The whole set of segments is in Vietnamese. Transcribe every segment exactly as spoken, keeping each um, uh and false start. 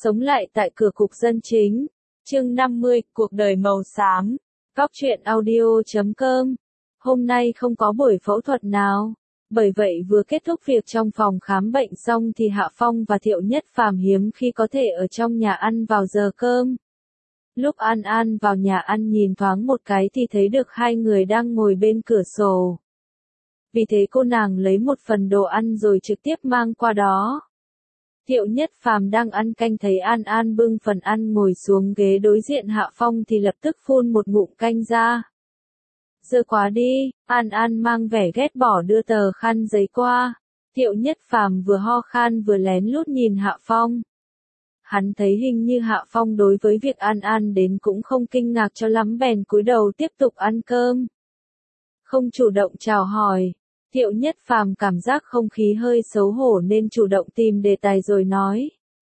Sống lại tại cửa cục dân chính. Chương năm mươi, cuộc đời màu xám. Góc truyện audio chấm com. Hôm nay không có buổi phẫu thuật nào. Bởi vậy vừa kết thúc việc trong phòng khám bệnh xong thì Hạ Phong và Thiệu Nhất Phàm hiếm khi có thể ở trong nhà ăn vào giờ cơm. Lúc An An vào nhà ăn nhìn thoáng một cái thì thấy được hai người đang ngồi bên cửa sổ. Vì thế cô nàng lấy một phần đồ ăn rồi trực tiếp mang qua đó. Thiệu Nhất Phàm đang ăn canh thấy An An bưng phần ăn ngồi xuống ghế đối diện Hạ Phong thì lập tức phun một ngụm canh ra. Dơ quá đi, An An mang vẻ ghét bỏ đưa tờ khăn giấy qua. Thiệu Nhất Phàm vừa ho khan vừa lén lút nhìn Hạ Phong. Hắn thấy hình như Hạ Phong đối với việc An An đến cũng không kinh ngạc cho lắm bèn cúi đầu tiếp tục ăn cơm. Không chủ động chào hỏi. Thiệu Nhất Phàm cảm giác không khí hơi xấu hổ nên chủ động tìm đề tài rồi nói.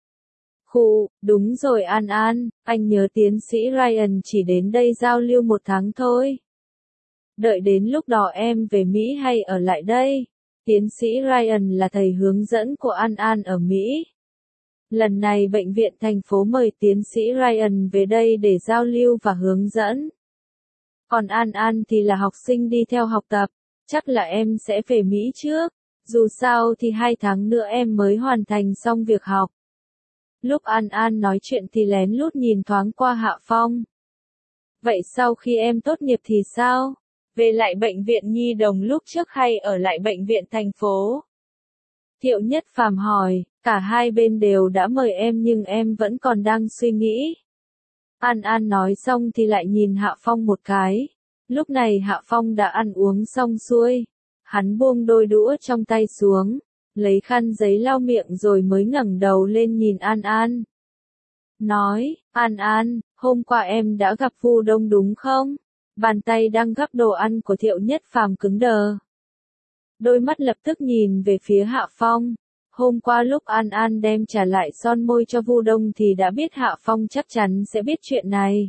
Khụ, đúng rồi An An, anh nhớ tiến sĩ Ryan chỉ đến đây giao lưu một tháng thôi. Đợi đến lúc đó em về Mỹ hay ở lại đây? Tiến sĩ Ryan là thầy hướng dẫn của An An ở Mỹ. Lần này bệnh viện thành phố mời tiến sĩ Ryan về đây để giao lưu và hướng dẫn. Còn An An thì là học sinh đi theo học tập. Chắc là em sẽ về Mỹ trước, dù sao thì hai tháng nữa em mới hoàn thành xong việc học. Lúc An An nói chuyện thì lén lút nhìn thoáng qua Hạ Phong. Vậy sau khi em tốt nghiệp thì sao? Về lại bệnh viện nhi đồng lúc trước hay ở lại bệnh viện thành phố? Thiệu Nhất Phàm hỏi, cả hai bên đều đã mời em nhưng em vẫn còn đang suy nghĩ. An An nói xong thì lại nhìn Hạ Phong một cái. Lúc này Hạ Phong đã ăn uống xong xuôi. Hắn buông đôi đũa trong tay xuống, lấy khăn giấy lau miệng rồi mới ngẩng đầu lên nhìn An An. Nói, An An, hôm qua em đã gặp Vu Đông đúng không? Bàn tay đang gắp đồ ăn của Thiệu Nhất Phàm cứng đờ. Đôi mắt lập tức nhìn về phía Hạ Phong. Hôm qua lúc An An đem trả lại son môi cho Vu Đông thì đã biết Hạ Phong chắc chắn sẽ biết chuyện này.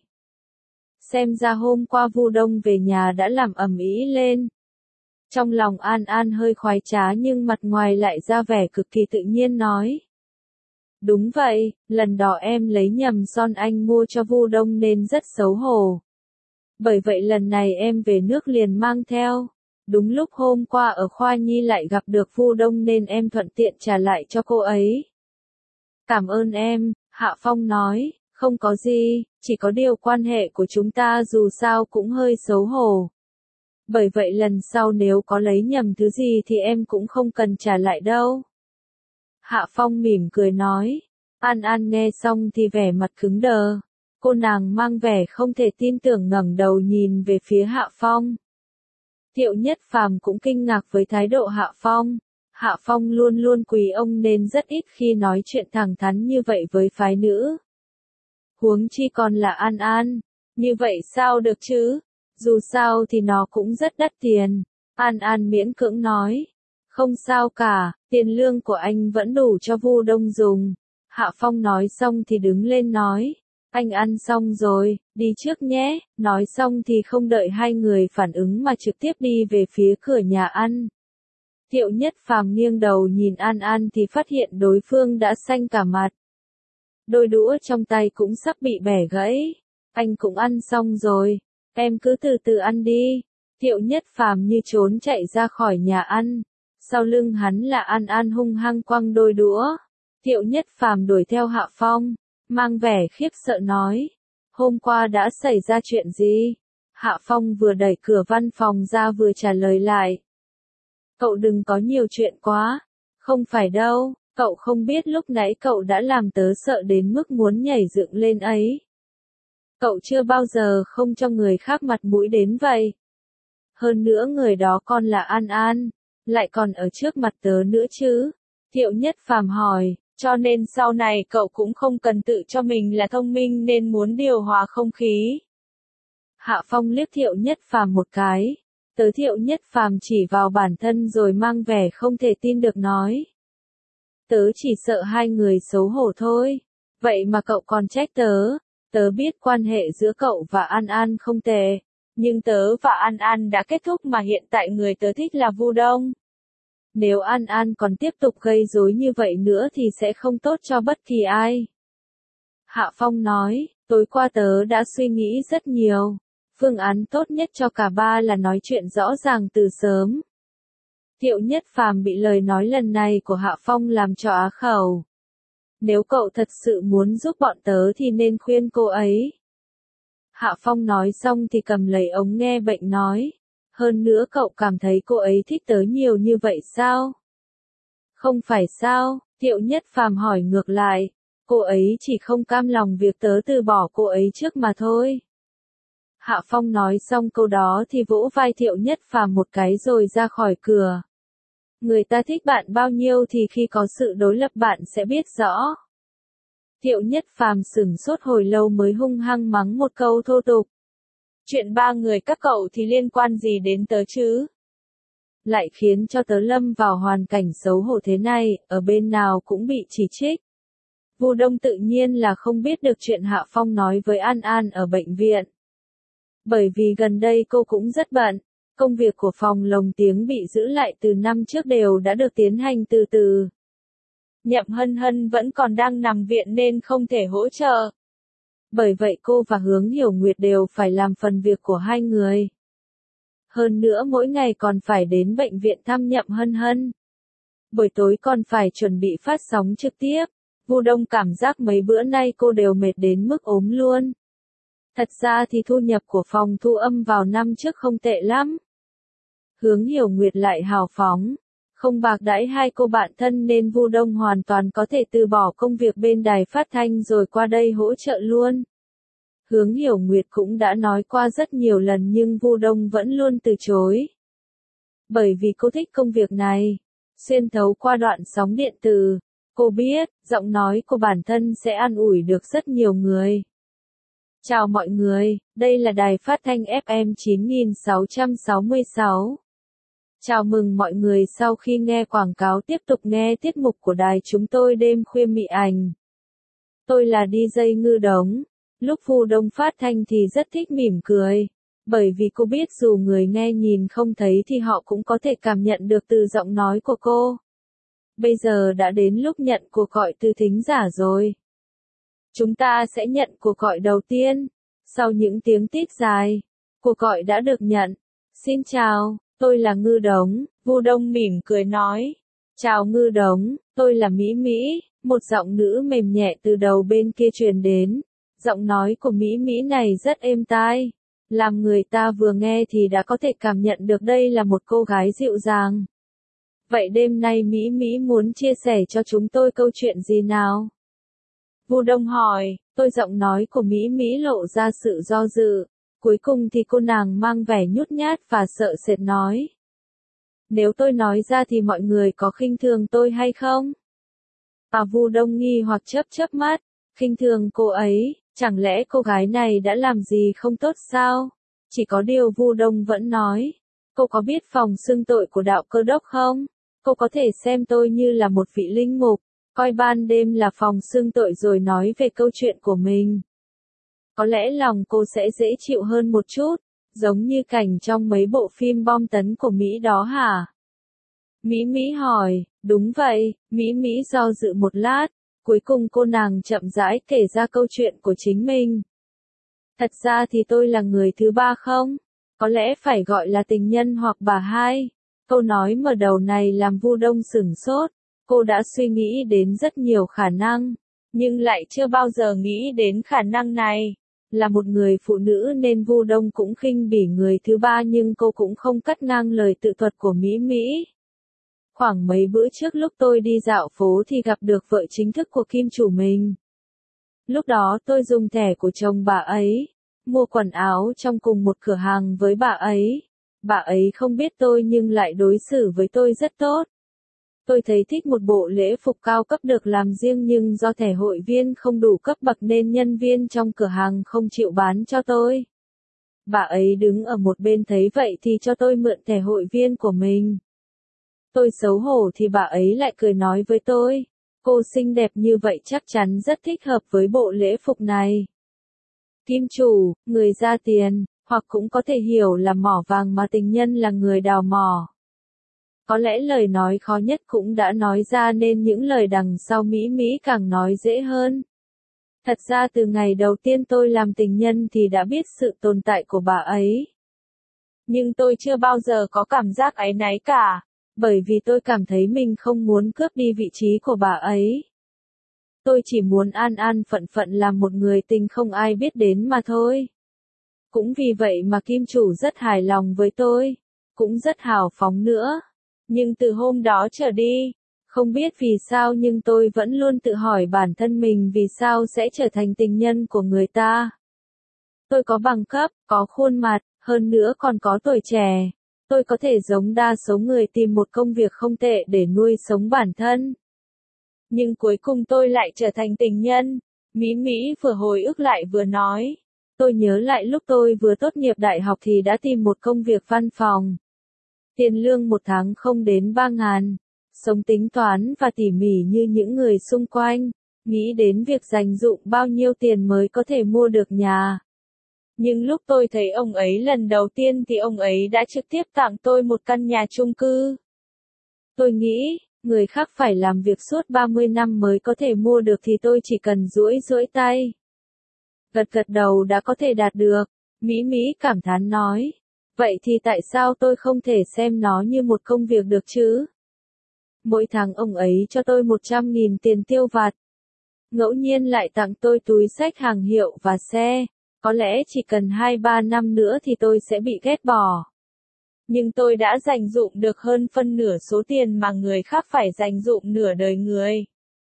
Xem ra hôm qua Vu Đông về nhà đã làm ầm ĩ lên. Trong lòng An An hơi khoái trá nhưng mặt ngoài lại ra vẻ cực kỳ tự nhiên nói. Đúng vậy, lần đó em lấy nhầm son anh mua cho Vu Đông nên rất xấu hổ. Bởi vậy lần này em về nước liền mang theo. Đúng lúc hôm qua ở khoa nhi lại gặp được Vu Đông nên em thuận tiện trả lại cho cô ấy. Cảm ơn em, Hạ Phong nói. Không có gì, chỉ có điều quan hệ của chúng ta dù sao cũng hơi xấu hổ. Bởi vậy lần sau nếu có lấy nhầm thứ gì thì em cũng không cần trả lại đâu. Hạ Phong mỉm cười nói. An An nghe xong thì vẻ mặt cứng đờ. Cô nàng mang vẻ không thể tin tưởng ngẩng đầu nhìn về phía Hạ Phong. Thiệu Nhất Phàm cũng kinh ngạc với thái độ Hạ Phong. Hạ Phong luôn luôn quý ông nên rất ít khi nói chuyện thẳng thắn như vậy với phái nữ. Huống chi còn là An An, như vậy sao được chứ, dù sao thì nó cũng rất đắt tiền. An An miễn cưỡng nói, không sao cả, tiền lương của anh vẫn đủ cho Vu Đông dùng. Hạ Phong nói xong thì đứng lên nói, anh ăn xong rồi, đi trước nhé, nói xong thì không đợi hai người phản ứng mà trực tiếp đi về phía cửa nhà ăn. Thiệu Nhất Phàm nghiêng đầu nhìn An An thì phát hiện đối phương đã xanh cả mặt. Đôi đũa trong tay cũng sắp bị bẻ gãy. Anh cũng ăn xong rồi, em cứ từ từ ăn đi. Thiệu Nhất Phàm như trốn chạy ra khỏi nhà ăn. Sau lưng hắn là An An hung hăng quăng đôi đũa. Thiệu Nhất Phàm đuổi theo Hạ Phong, mang vẻ khiếp sợ nói. Hôm qua đã xảy ra chuyện gì? Hạ Phong vừa đẩy cửa văn phòng ra vừa trả lời lại. Cậu đừng có nhiều chuyện quá. Không phải đâu. Cậu không biết lúc nãy cậu đã làm tớ sợ đến mức muốn nhảy dựng lên ấy. Cậu chưa bao giờ không cho người khác mặt mũi đến vậy. Hơn nữa người đó còn là An An, lại còn ở trước mặt tớ nữa chứ. Thiệu Nhất Phàm hỏi, cho nên sau này cậu cũng không cần tự cho mình là thông minh nên muốn điều hòa không khí. Hạ Phong liếc Thiệu Nhất Phàm một cái. Tớ Thiệu Nhất Phàm chỉ vào bản thân rồi mang vẻ không thể tin được nói. Tớ chỉ sợ hai người xấu hổ thôi. Vậy mà cậu còn trách tớ. Tớ biết quan hệ giữa cậu và An An không tệ. Nhưng tớ và An An đã kết thúc mà hiện tại người tớ thích là Vu Đông. Nếu An An còn tiếp tục gây rối như vậy nữa thì sẽ không tốt cho bất kỳ ai. Hạ Phong nói, tối qua tớ đã suy nghĩ rất nhiều. Phương án tốt nhất cho cả ba là nói chuyện rõ ràng từ sớm. Thiệu Nhất Phàm bị lời nói lần này của Hạ Phong làm cho á khẩu. Nếu cậu thật sự muốn giúp bọn tớ thì nên khuyên cô ấy. Hạ Phong nói xong thì cầm lấy ống nghe bệnh nói. Hơn nữa cậu cảm thấy cô ấy thích tớ nhiều như vậy sao? Không phải sao? Thiệu Nhất Phàm hỏi ngược lại. Cô ấy chỉ không cam lòng việc tớ từ bỏ cô ấy trước mà thôi. Hạ Phong nói xong câu đó thì vỗ vai Thiệu Nhất Phàm một cái rồi ra khỏi cửa. Người ta thích bạn bao nhiêu thì khi có sự đối lập bạn sẽ biết rõ. Thiệu Nhất Phàm sửng sốt hồi lâu mới hung hăng mắng một câu thô tục. Chuyện ba người các cậu thì liên quan gì đến tớ chứ? Lại khiến cho tớ lâm vào hoàn cảnh xấu hổ thế này, ở bên nào cũng bị chỉ trích. Vu Đông tự nhiên là không biết được chuyện Hạ Phong nói với An An ở bệnh viện. Bởi vì gần đây cô cũng rất bận, công việc của phòng lồng tiếng bị giữ lại từ năm trước đều đã được tiến hành từ từ. Nhậm Hân Hân vẫn còn đang nằm viện nên không thể hỗ trợ. Bởi vậy cô và Hướng Hiểu Nguyệt đều phải làm phần việc của hai người. Hơn nữa mỗi ngày còn phải đến bệnh viện thăm Nhậm Hân Hân. Buổi tối còn phải chuẩn bị phát sóng trực tiếp. Vu Đông cảm giác mấy bữa nay cô đều mệt đến mức ốm luôn. Thật ra thì thu nhập của phòng thu âm vào năm trước không tệ lắm. Hướng Hiểu Nguyệt lại hào phóng, không bạc đãi hai cô bạn thân nên Vu Đông hoàn toàn có thể từ bỏ công việc bên đài phát thanh rồi qua đây hỗ trợ luôn. Hướng Hiểu Nguyệt cũng đã nói qua rất nhiều lần nhưng Vu Đông vẫn luôn từ chối. Bởi vì cô thích công việc này, xuyên thấu qua đoạn sóng điện tử, cô biết, giọng nói của bản thân sẽ an ủi được rất nhiều người. Chào mọi người, đây là đài phát thanh ép em chín nghìn sáu trăm sáu mươi sáu. Chào mừng mọi người sau khi nghe quảng cáo tiếp tục nghe tiết mục của đài chúng tôi đêm khuya mị ảnh. Tôi là đi jây Ngư Đống. Lúc Vu Đông phát thanh thì rất thích mỉm cười. Bởi vì cô biết dù người nghe nhìn không thấy thì họ cũng có thể cảm nhận được từ giọng nói của cô. Bây giờ đã đến lúc nhận cuộc gọi từ thính giả rồi. Chúng ta sẽ nhận cuộc gọi đầu tiên. Sau những tiếng tít dài, cuộc gọi đã được nhận. Xin chào, tôi là Ngư Đống. Vu Đông mỉm cười nói. Chào Ngư Đống, tôi là Mỹ Mỹ. Một giọng nữ mềm nhẹ từ đầu bên kia truyền đến. Giọng nói của Mỹ Mỹ này rất êm tai. Làm người ta vừa nghe thì đã có thể cảm nhận được đây là một cô gái dịu dàng. Vậy đêm nay Mỹ Mỹ muốn chia sẻ cho chúng tôi câu chuyện gì nào? Vu Đông hỏi, tôi giọng nói của Mỹ Mỹ lộ ra sự do dự. Cuối cùng thì cô nàng mang vẻ nhút nhát và sợ sệt nói. Nếu tôi nói ra thì mọi người có khinh thường tôi hay không? À Vu Đông nghi hoặc chớp chớp mắt, khinh thường cô ấy, chẳng lẽ cô gái này đã làm gì không tốt sao? Chỉ có điều Vu Đông vẫn nói, cô có biết phòng xưng tội của đạo Cơ Đốc không? Cô có thể xem tôi như là một vị linh mục, coi ban đêm là phòng xưng tội rồi nói về câu chuyện của mình. Có lẽ lòng cô sẽ dễ chịu hơn một chút, giống như cảnh trong mấy bộ phim bom tấn của Mỹ đó hả? Mỹ Mỹ hỏi, đúng vậy, Mỹ Mỹ do dự một lát, cuối cùng cô nàng chậm rãi kể ra câu chuyện của chính mình. Thật ra thì tôi là người thứ ba không? Có lẽ phải gọi là tình nhân hoặc bà hai. Câu nói mở đầu này làm Vu Đông sửng sốt, cô đã suy nghĩ đến rất nhiều khả năng, nhưng lại chưa bao giờ nghĩ đến khả năng này. Là một người phụ nữ nên Vu Đông cũng khinh bỉ người thứ ba nhưng cô cũng không cắt ngang lời tự thuật của Mỹ Mỹ. Khoảng mấy bữa trước lúc tôi đi dạo phố thì gặp được vợ chính thức của kim chủ mình. Lúc đó tôi dùng thẻ của chồng bà ấy, mua quần áo trong cùng một cửa hàng với bà ấy. Bà ấy không biết tôi nhưng lại đối xử với tôi rất tốt. Tôi thấy thích một bộ lễ phục cao cấp được làm riêng nhưng do thẻ hội viên không đủ cấp bậc nên nhân viên trong cửa hàng không chịu bán cho tôi. Bà ấy đứng ở một bên thấy vậy thì cho tôi mượn thẻ hội viên của mình. Tôi xấu hổ thì bà ấy lại cười nói với tôi, cô xinh đẹp như vậy chắc chắn rất thích hợp với bộ lễ phục này. Kim chủ, người ra tiền, hoặc cũng có thể hiểu là mỏ vàng mà tình nhân là người đào mỏ. Có lẽ lời nói khó nhất cũng đã nói ra nên những lời đằng sau Mỹ Mỹ càng nói dễ hơn. Thật ra từ ngày đầu tiên tôi làm tình nhân thì đã biết sự tồn tại của bà ấy. Nhưng tôi chưa bao giờ có cảm giác áy náy cả, bởi vì tôi cảm thấy mình không muốn cướp đi vị trí của bà ấy. Tôi chỉ muốn an an phận phận làm một người tình không ai biết đến mà thôi. Cũng vì vậy mà kim chủ rất hài lòng với tôi, cũng rất hào phóng nữa. Nhưng từ hôm đó trở đi, không biết vì sao nhưng tôi vẫn luôn tự hỏi bản thân mình vì sao sẽ trở thành tình nhân của người ta. Tôi có bằng cấp, có khuôn mặt, hơn nữa còn có tuổi trẻ. Tôi có thể giống đa số người tìm một công việc không tệ để nuôi sống bản thân. Nhưng cuối cùng tôi lại trở thành tình nhân. Mỹ Mỹ vừa hồi ức lại vừa nói. Tôi nhớ lại lúc tôi vừa tốt nghiệp đại học thì đã tìm một công việc văn phòng. Tiền lương một tháng không đến ba ngàn. Sống tính toán và tỉ mỉ như những người xung quanh. Nghĩ đến việc dành dụm bao nhiêu tiền mới có thể mua được nhà. Nhưng lúc tôi thấy ông ấy lần đầu tiên thì ông ấy đã trực tiếp tặng tôi một căn nhà chung cư. Tôi nghĩ, người khác phải làm việc suốt ba mươi năm mới có thể mua được thì tôi chỉ cần duỗi duỗi tay. Gật gật đầu đã có thể đạt được, Mỹ Mỹ cảm thán nói. Vậy thì tại sao tôi không thể xem nó như một công việc được chứ? Mỗi tháng ông ấy cho tôi một trăm nghìn tiền tiêu vặt. Ngẫu nhiên lại tặng tôi túi xách hàng hiệu và xe. Có lẽ chỉ cần hai ba năm nữa thì tôi sẽ bị ghét bỏ. Nhưng tôi đã dành dụm được hơn phân nửa số tiền mà người khác phải dành dụm nửa đời người.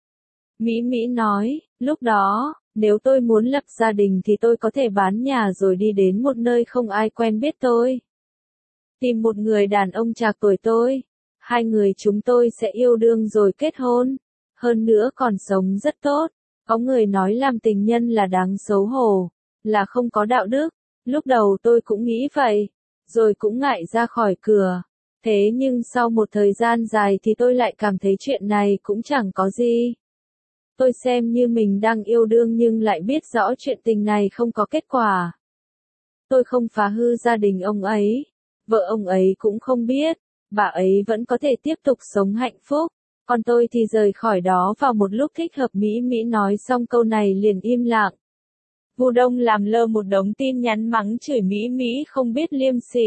Mỹ Mỹ nói, lúc đó, nếu tôi muốn lập gia đình thì tôi có thể bán nhà rồi đi đến một nơi không ai quen biết tôi. Tìm một người đàn ông trạc tuổi tôi. Hai người chúng tôi sẽ yêu đương rồi kết hôn. Hơn nữa còn sống rất tốt. Có người nói làm tình nhân là đáng xấu hổ, là không có đạo đức. Lúc đầu tôi cũng nghĩ vậy, rồi cũng ngại ra khỏi cửa. Thế nhưng sau một thời gian dài thì tôi lại cảm thấy chuyện này cũng chẳng có gì. Tôi xem như mình đang yêu đương nhưng lại biết rõ chuyện tình này không có kết quả. Tôi không phá hư gia đình ông ấy. Vợ ông ấy cũng không biết. Bà ấy vẫn có thể tiếp tục sống hạnh phúc. Còn tôi thì rời khỏi đó vào một lúc thích hợp. Mỹ Mỹ nói xong câu này liền im lặng. Vu Đông làm lơ một đống tin nhắn mắng chửi Mỹ Mỹ không biết liêm sỉ.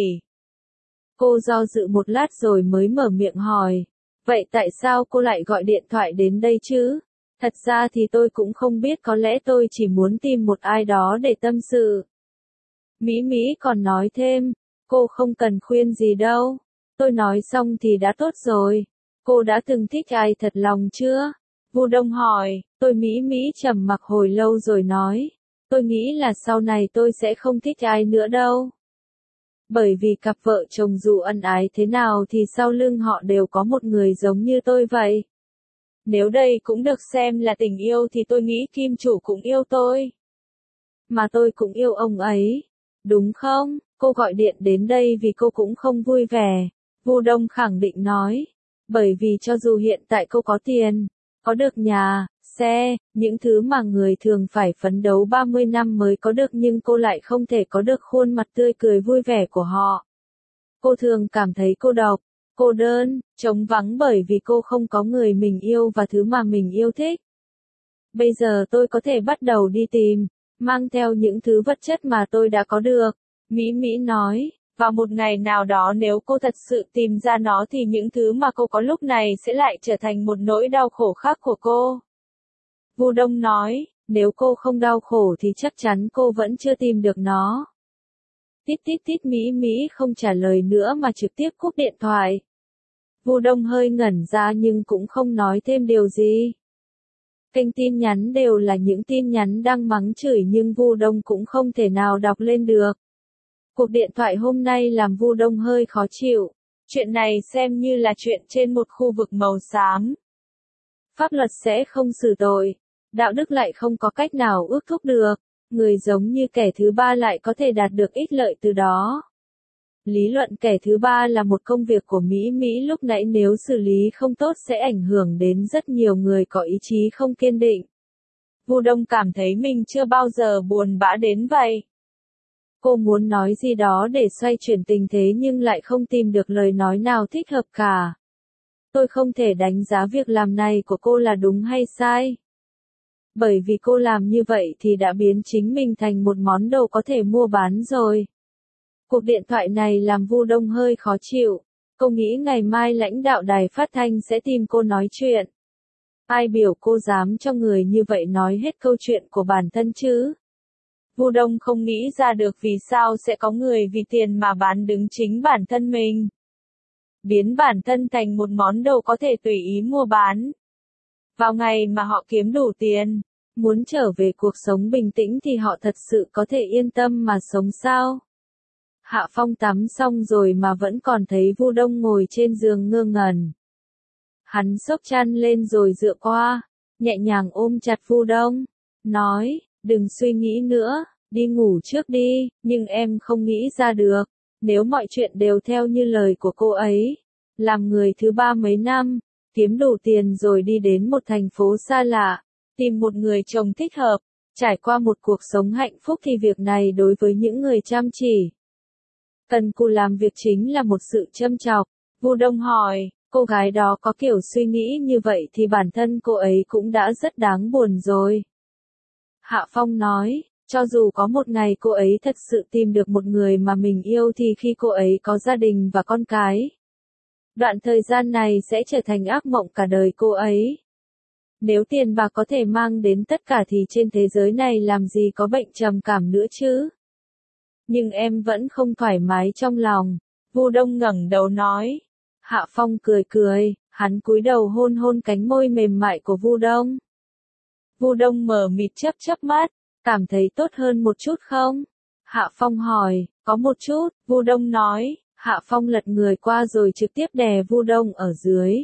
Cô do dự một lát rồi mới mở miệng hỏi. Vậy tại sao cô lại gọi điện thoại đến đây chứ? Thật ra thì tôi cũng không biết, có lẽ tôi chỉ muốn tìm một ai đó để tâm sự. Mỹ Mỹ còn nói thêm. Cô không cần khuyên gì đâu. Tôi nói xong thì đã tốt rồi. Cô đã từng thích ai thật lòng chưa? Vu Đông hỏi. Tôi Mỹ Mỹ trầm mặc hồi lâu rồi nói. Tôi nghĩ là sau này tôi sẽ không thích ai nữa đâu. Bởi vì cặp vợ chồng dù ân ái thế nào thì sau lưng họ đều có một người giống như tôi vậy. Nếu đây cũng được xem là tình yêu thì tôi nghĩ kim chủ cũng yêu tôi. Mà tôi cũng yêu ông ấy. Đúng không? Cô gọi điện đến đây vì cô cũng không vui vẻ. Vu Đông khẳng định nói. Bởi vì cho dù hiện tại cô có tiền, có được nhà, xe, những thứ mà người thường phải phấn đấu ba mươi năm mới có được nhưng cô lại không thể có được khuôn mặt tươi cười vui vẻ của họ. Cô thường cảm thấy cô độc, cô đơn, trống vắng bởi vì cô không có người mình yêu và thứ mà mình yêu thích. Bây giờ tôi có thể bắt đầu đi tìm, mang theo những thứ vật chất mà tôi đã có được. Mỹ Mỹ nói. Vào một ngày nào đó nếu cô thật sự tìm ra nó thì những thứ mà cô có lúc này sẽ lại trở thành một nỗi đau khổ khác của cô. Vu Đông nói, nếu cô không đau khổ thì chắc chắn cô vẫn chưa tìm được nó. Tít tít tít Mỹ Mỹ không trả lời nữa mà trực tiếp cúp điện thoại. Vu Đông hơi ngẩn ra nhưng cũng không nói thêm điều gì. Kênh tin nhắn đều là những tin nhắn đang mắng chửi nhưng Vu Đông cũng không thể nào đọc lên được. Cuộc điện thoại hôm nay làm Vu Đông hơi khó chịu. Chuyện này xem như là chuyện trên một khu vực màu xám. Pháp luật sẽ không xử tội. Đạo đức lại không có cách nào ước thúc được. Người giống như kẻ thứ ba lại có thể đạt được ích lợi từ đó. Lý luận kẻ thứ ba là một công việc của Mỹ Mỹ lúc nãy, nếu xử lý không tốt sẽ ảnh hưởng đến rất nhiều người có ý chí không kiên định. Vu Đông cảm thấy mình chưa bao giờ buồn bã đến vậy. Cô muốn nói gì đó để xoay chuyển tình thế nhưng lại không tìm được lời nói nào thích hợp cả. Tôi không thể đánh giá việc làm này của cô là đúng hay sai. Bởi vì cô làm như vậy thì đã biến chính mình thành một món đồ có thể mua bán rồi. Cuộc điện thoại này làm Vu Đông hơi khó chịu. Cô nghĩ ngày mai lãnh đạo đài phát thanh sẽ tìm cô nói chuyện. Ai biểu cô dám cho người như vậy nói hết câu chuyện của bản thân chứ? Vu Đông không nghĩ ra được vì sao sẽ có người vì tiền mà bán đứng chính bản thân mình. Biến bản thân thành một món đồ có thể tùy ý mua bán. Vào ngày mà họ kiếm đủ tiền, muốn trở về cuộc sống bình tĩnh thì họ thật sự có thể yên tâm mà sống sao? Hạ Phong tắm xong rồi mà vẫn còn thấy Vu Đông ngồi trên giường ngơ ngẩn. Hắn xốc chăn lên rồi dựa qua, nhẹ nhàng ôm chặt Vu Đông, nói, đừng suy nghĩ nữa, đi ngủ trước đi, nhưng em không nghĩ ra được, nếu mọi chuyện đều theo như lời của cô ấy, làm người thứ ba mấy năm, kiếm đủ tiền rồi đi đến một thành phố xa lạ, tìm một người chồng thích hợp, trải qua một cuộc sống hạnh phúc thì việc này đối với những người chăm chỉ, cần cù làm việc chính là một sự châm chọc. Vu Đông hỏi, cô gái đó có kiểu suy nghĩ như vậy thì bản thân cô ấy cũng đã rất đáng buồn rồi. Hạ Phong nói, cho dù có một ngày cô ấy thật sự tìm được một người mà mình yêu thì khi cô ấy có gia đình và con cái, đoạn thời gian này sẽ trở thành ác mộng cả đời cô ấy. Nếu tiền bạc có thể mang đến tất cả thì trên thế giới này làm gì có bệnh trầm cảm nữa chứ? Nhưng em vẫn không thoải mái trong lòng. Vu Đông ngẩng đầu nói. Hạ Phong cười cười, hắn cúi đầu hôn hôn cánh môi mềm mại của Vu Đông. Vu Đông mờ mịt chớp chớp mắt, cảm thấy tốt hơn một chút không? Hạ Phong hỏi, có một chút, Vu Đông nói. Hạ Phong lật người qua rồi trực tiếp đè Vu Đông ở dưới.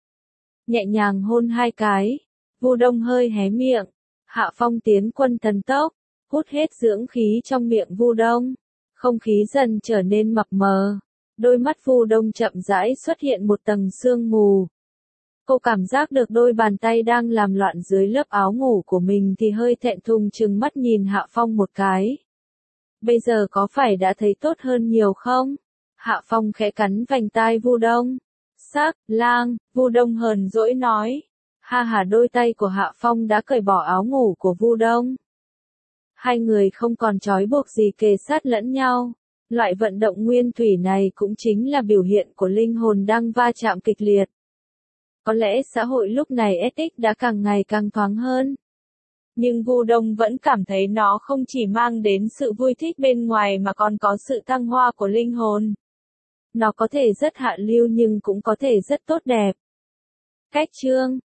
Nhẹ nhàng hôn hai cái. Vu Đông hơi hé miệng. Hạ Phong tiến quân thần tốc, hút hết dưỡng khí trong miệng Vu Đông. Không khí dần trở nên mập mờ. Đôi mắt Vu Đông chậm rãi xuất hiện một tầng sương mù. Cô cảm giác được đôi bàn tay đang làm loạn dưới lớp áo ngủ của mình thì hơi thẹn thùng trừng mắt nhìn Hạ Phong một cái. Bây giờ có phải đã thấy tốt hơn nhiều không? Hạ Phong khẽ cắn vành tai Vu Đông. Sắc, lang, Vu Đông hờn dỗi nói. Ha hà, đôi tay của Hạ Phong đã cởi bỏ áo ngủ của Vu Đông. Hai người không còn trói buộc gì kề sát lẫn nhau. Loại vận động nguyên thủy này cũng chính là biểu hiện của linh hồn đang va chạm kịch liệt. Có lẽ xã hội lúc này ethics đã càng ngày càng thoáng hơn. Nhưng Vu Đông vẫn cảm thấy nó không chỉ mang đến sự vui thích bên ngoài mà còn có sự thăng hoa của linh hồn. Nó có thể rất hạ lưu nhưng cũng có thể rất tốt đẹp. Cách chương